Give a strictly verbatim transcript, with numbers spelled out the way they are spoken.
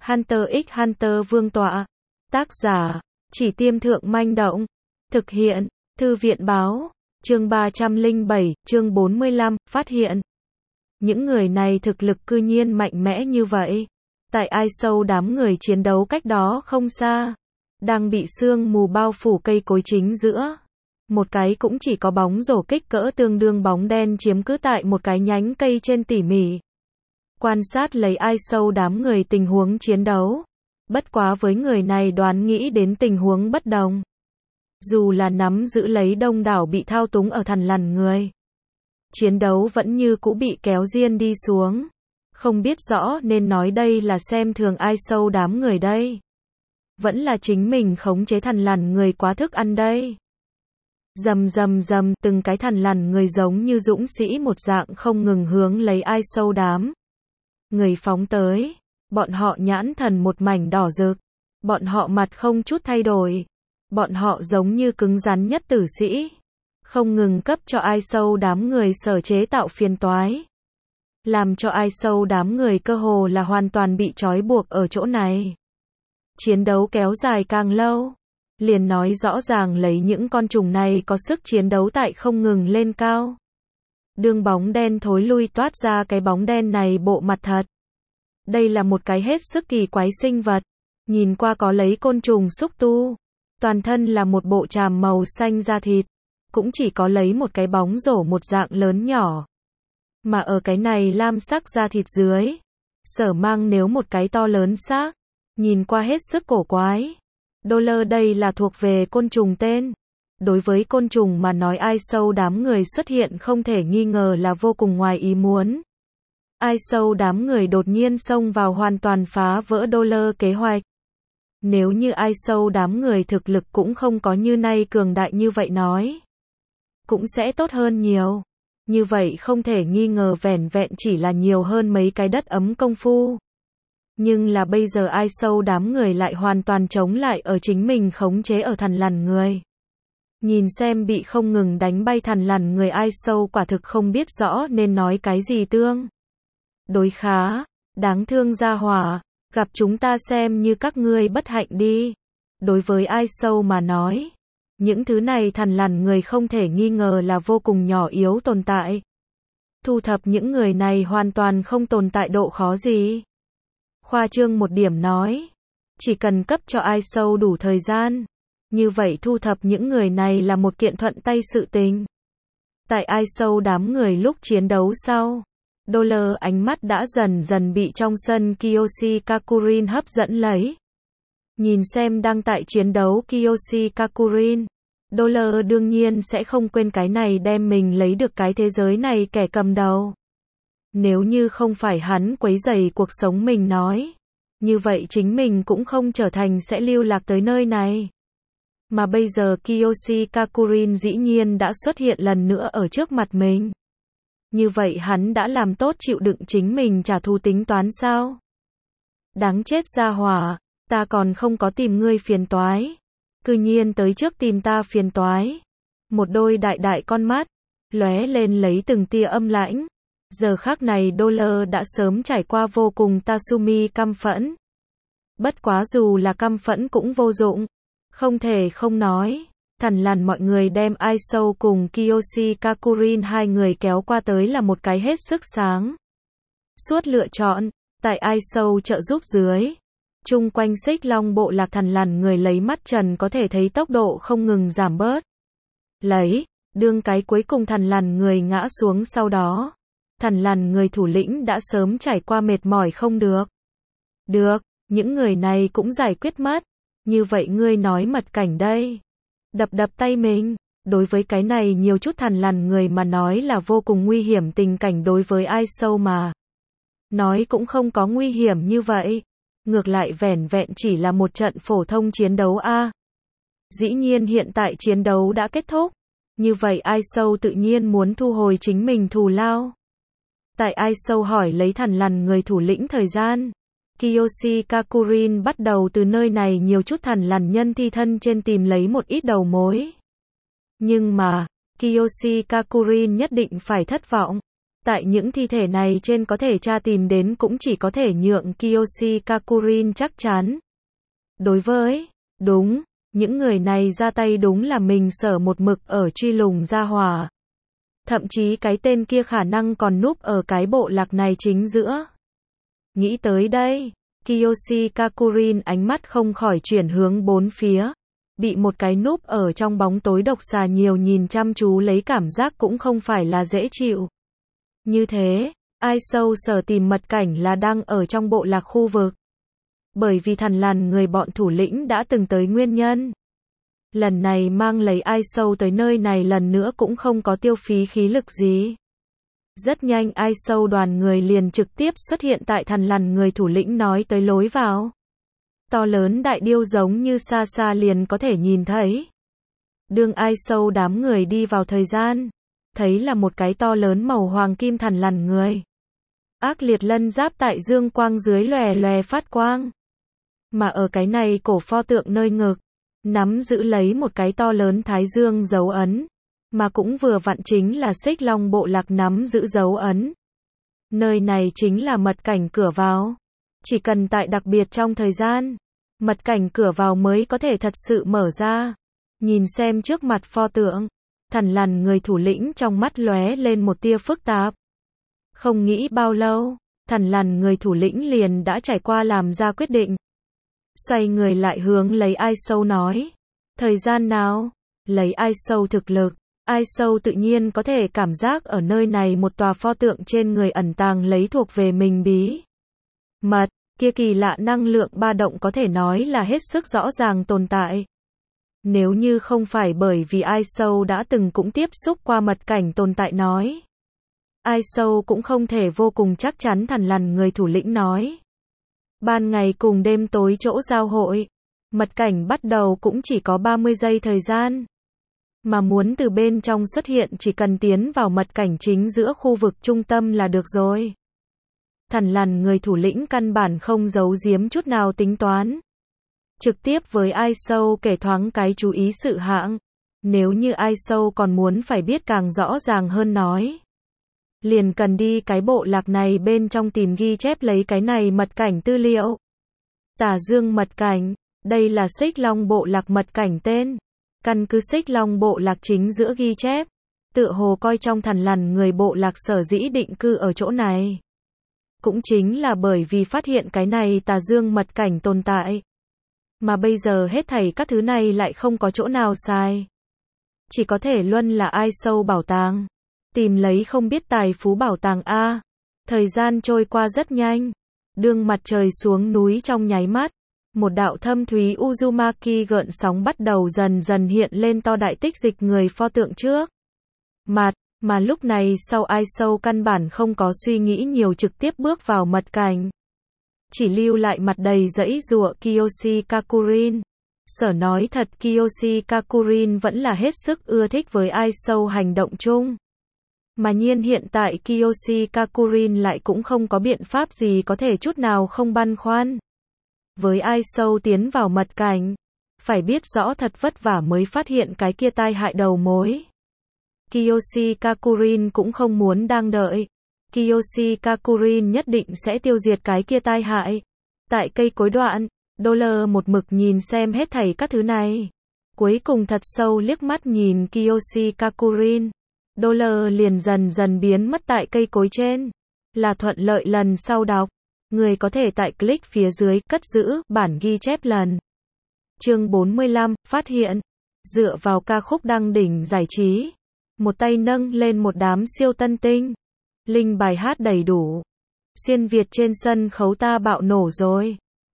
Hunter x Hunter Vương tọa. Tác giả, Chỉ Tiêm Thượng Manh Động. Thực hiện, Thư viện Báo. Chương ba trăm lẻ bảy, chương bốn mươi lăm, phát hiện. Những người này thực lực cư nhiên mạnh mẽ như vậy. Tại ai sâu đám người chiến đấu cách đó không xa. Đang bị sương mù bao phủ cây cối chính giữa. Một cái cũng chỉ có bóng rổ kích cỡ tương đương bóng đen chiếm cứ tại một cái nhánh cây trên tỉ mỉ. Quan sát lấy ai sâu đám người tình huống chiến đấu. Bất quá với người này đoán nghĩ đến tình huống bất đồng. Dù là nắm giữ lấy đông đảo bị thao túng ở thằn lằn người. Chiến đấu vẫn như cũ bị kéo riêng đi xuống. Không biết rõ nên nói đây là xem thường ai sâu đám người đây. Vẫn là chính mình khống chế thằn lằn người quá thức ăn đây. Rầm rầm rầm, từng cái thằn lằn người giống như dũng sĩ một dạng không ngừng hướng lấy ai sâu đám người phóng tới. Bọn họ nhãn thần một mảnh đỏ rực. Bọn họ mặt không chút thay đổi. Bọn họ giống như cứng rắn nhất tử sĩ. Không ngừng cấp cho ai sâu đám người sở chế tạo phiền toái. Làm cho ai sâu đám người cơ hồ là hoàn toàn bị trói buộc ở chỗ này. Chiến đấu kéo dài càng lâu. Liền nói rõ ràng lấy những con trùng này có sức chiến đấu tại không ngừng lên cao. Đường bóng đen thối lui toát ra cái bóng đen này bộ mặt thật. Đây là một cái hết sức kỳ quái sinh vật. Nhìn qua có lấy côn trùng xúc tu. Toàn thân là một bộ tràm màu xanh da thịt. Cũng chỉ có lấy một cái bóng rổ một dạng lớn nhỏ. Mà ở cái này lam sắc da thịt dưới. Sở mang nếu một cái to lớn xác. Nhìn qua hết sức cổ quái. Đô lơ đây là thuộc về côn trùng tên. Đối với côn trùng mà nói ai sâu đám người xuất hiện không thể nghi ngờ là vô cùng ngoài ý muốn. Ai sâu đám người đột nhiên xông vào hoàn toàn phá vỡ đô lơ kế hoạch. Nếu như ai sâu đám người thực lực cũng không có như nay cường đại như vậy nói. Cũng sẽ tốt hơn nhiều. Như vậy không thể nghi ngờ vẻn vẹn chỉ là nhiều hơn mấy cái đất ấm công phu. Nhưng là bây giờ ai sâu đám người lại hoàn toàn chống lại ở chính mình khống chế ở thằn lằn người. Nhìn xem bị không ngừng đánh bay thằn lằn người ai sâu quả thực không biết rõ nên nói cái gì tương. Đối khá, đáng thương gia hỏa, gặp chúng ta xem như các ngươi bất hạnh đi. Đối với ai sâu mà nói, những thứ này thằn lằn người không thể nghi ngờ là vô cùng nhỏ yếu tồn tại. Thu thập những người này hoàn toàn không tồn tại độ khó gì. Khoa trương một điểm nói, chỉ cần cấp cho ai sâu đủ thời gian, như vậy thu thập những người này là một kiện thuận tay sự tình. Tại ai sâu đám người lúc chiến đấu sau, đô lơ ánh mắt đã dần dần bị trong sân Kiyoshi Kakurin hấp dẫn lấy. Nhìn xem đang tại chiến đấu Kiyoshi Kakurin, đô lơ đương nhiên sẽ không quên cái này đem mình lấy được cái thế giới này kẻ cầm đầu. Nếu như không phải hắn quấy rầy cuộc sống mình nói, như vậy chính mình cũng không trở thành sẽ lưu lạc tới nơi này. Mà bây giờ Kiyoshi Kakurin dĩ nhiên đã xuất hiện lần nữa ở trước mặt mình. Như vậy hắn đã làm tốt chịu đựng chính mình trả thù tính toán sao? Đáng chết gia hỏa, ta còn không có tìm ngươi phiền toái. Cư nhiên tới trước tìm ta phiền toái. Một đôi đại đại con mắt, lóe lên lấy từng tia âm lãnh. Giờ khắc này đô lơ đã sớm trải qua vô cùng Tatsumi căm phẫn. Bất quá dù là căm phẫn cũng vô dụng. Không thể không nói. Thằn lằn mọi người đem ai sâu cùng Kiyoshi Kakurin hai người kéo qua tới là một cái hết sức sáng. Suốt lựa chọn. Tại ai sâu trợ giúp dưới. Chung quanh xích long bộ lạc thằn lằn người lấy mắt trần có thể thấy tốc độ không ngừng giảm bớt. Lấy. Đương cái cuối cùng thằn lằn người ngã xuống sau đó. Thằn lằn người thủ lĩnh đã sớm trải qua mệt mỏi không được. Được, những người này cũng giải quyết mất. Như vậy ngươi nói mật cảnh đây. Đập đập tay mình. Đối với cái này nhiều chút thằn lằn người mà nói là vô cùng nguy hiểm tình cảnh đối với ai sâu mà. Nói cũng không có nguy hiểm như vậy. Ngược lại vẻn vẹn chỉ là một trận phổ thông chiến đấu a. Dĩ nhiên hiện tại chiến đấu đã kết thúc. Như vậy ai sâu tự nhiên muốn thu hồi chính mình thù lao. Tại ai sâu hỏi lấy thằn lằn người thủ lĩnh thời gian. Kiyoshi Kakurin bắt đầu từ nơi này nhiều chút thằn lằn nhân thi thân trên tìm lấy một ít đầu mối. Nhưng mà, Kiyoshi Kakurin nhất định phải thất vọng. Tại những thi thể này trên có thể tra tìm đến cũng chỉ có thể nhượng Kiyoshi Kakurin chắc chắn. Đối với, đúng, những người này ra tay đúng là mình sở một mực ở truy lùng ra hỏa. Thậm chí cái tên kia khả năng còn núp ở cái bộ lạc này chính giữa. Nghĩ tới đây, Kiyoshi Kakurin ánh mắt không khỏi chuyển hướng bốn phía. Bị một cái núp ở trong bóng tối độc xà nhiều nhìn chăm chú lấy cảm giác cũng không phải là dễ chịu. Như thế, ai sâu sở tìm mật cảnh là đang ở trong bộ lạc khu vực. Bởi vì thằn lằn người bọn thủ lĩnh đã từng tới nguyên nhân. Lần này mang lấy ai sâu tới nơi này lần nữa cũng không có tiêu phí khí lực gì. Rất nhanh ai sâu đoàn người liền trực tiếp xuất hiện tại thằn lằn người thủ lĩnh nói tới lối vào. To lớn đại điêu giống như xa xa liền có thể nhìn thấy. Đương ai sâu đám người đi vào thời gian. Thấy là một cái to lớn màu hoàng kim thằn lằn người. Ác liệt lân giáp tại dương quang dưới lòe lòe phát quang. Mà ở cái này cổ pho tượng nơi ngực. Nắm giữ lấy một cái to lớn thái dương dấu ấn. Mà cũng vừa vặn chính là xích long bộ lạc nắm giữ dấu ấn. Nơi này chính là mật cảnh cửa vào. Chỉ cần tại đặc biệt trong thời gian. Mật cảnh cửa vào mới có thể thật sự mở ra. Nhìn xem trước mặt pho tượng. Thằn lằn người thủ lĩnh trong mắt lóe lên một tia phức tạp. Không nghĩ bao lâu, thằn lằn người thủ lĩnh liền đã trải qua làm ra quyết định. Xoay người lại hướng lấy ai sâu nói. Thời gian nào? Lấy ai sâu thực lực. Ai sâu tự nhiên có thể cảm giác ở nơi này một tòa pho tượng trên người ẩn tàng lấy thuộc về mình bí mật, kia kỳ lạ năng lượng ba động có thể nói là hết sức rõ ràng tồn tại. Nếu như không phải bởi vì ai sâu đã từng cũng tiếp xúc qua mật cảnh tồn tại nói. Ai sâu cũng không thể vô cùng chắc chắn thằn lằn người thủ lĩnh nói. Ban ngày cùng đêm tối chỗ giao hội. Mật cảnh bắt đầu cũng chỉ có ba mươi giây thời gian. Mà muốn từ bên trong xuất hiện chỉ cần tiến vào mật cảnh chính giữa khu vực trung tâm là được rồi. Thằn lằn người thủ lĩnh căn bản không giấu giếm chút nào tính toán. Trực tiếp với ai sâu kể thoáng cái chú ý sự hạng. Nếu như ai sâu còn muốn phải biết càng rõ ràng hơn nói. Liền cần đi cái bộ lạc này bên trong tìm ghi chép lấy cái này mật cảnh tư liệu. Tà dương mật cảnh, đây là xích long bộ lạc mật cảnh tên. Căn cứ xích long bộ lạc chính giữa ghi chép. Tựa hồ coi trong thằn lằn người bộ lạc sở dĩ định cư ở chỗ này. Cũng chính là bởi vì phát hiện cái này tà dương mật cảnh tồn tại. Mà bây giờ hết thảy các thứ này lại không có chỗ nào sai. Chỉ có thể luân là ai sâu bảo tàng. Tìm lấy không biết tài phú bảo tàng A. Thời gian trôi qua rất nhanh. Đương mặt trời xuống núi trong nháy mắt. Một đạo thâm thúy Uzumaki gợn sóng bắt đầu dần dần hiện lên to đại tích dịch người pho tượng trước. Mặt, mà lúc này sau ai sâu căn bản không có suy nghĩ nhiều trực tiếp bước vào mật cảnh. Chỉ lưu lại mặt đầy dãy giụa Kiyoshi Kakurin. Sở nói thật Kiyoshi Kakurin vẫn là hết sức ưa thích với ai sâu hành động chung. Mà nhiên hiện tại Kiyoshi Kakurin lại cũng không có biện pháp gì có thể chút nào không băn khoăn. Với ai sâu tiến vào mật cảnh, phải biết rõ thật vất vả mới phát hiện cái kia tai hại đầu mối. Kiyoshi Kakurin cũng không muốn đang đợi. Kiyoshi Kakurin nhất định sẽ tiêu diệt cái kia tai hại. Tại cây cối đoạn, Dollar một mực nhìn xem hết thảy các thứ này. Cuối cùng thật sâu liếc mắt nhìn Kiyoshi Kakurin. Dollar liền dần dần biến mất tại cây cối trên. Là thuận lợi lần sau đọc. Người có thể tại click phía dưới cất giữ bản ghi chép lần. Chương bốn mươi lăm, phát hiện. Dựa vào ca khúc đăng đỉnh giải trí. Một tay nâng lên một đám siêu tân tinh. Linh bài hát đầy đủ. Xuyên Việt trên sân khấu ta bạo nổ rồi.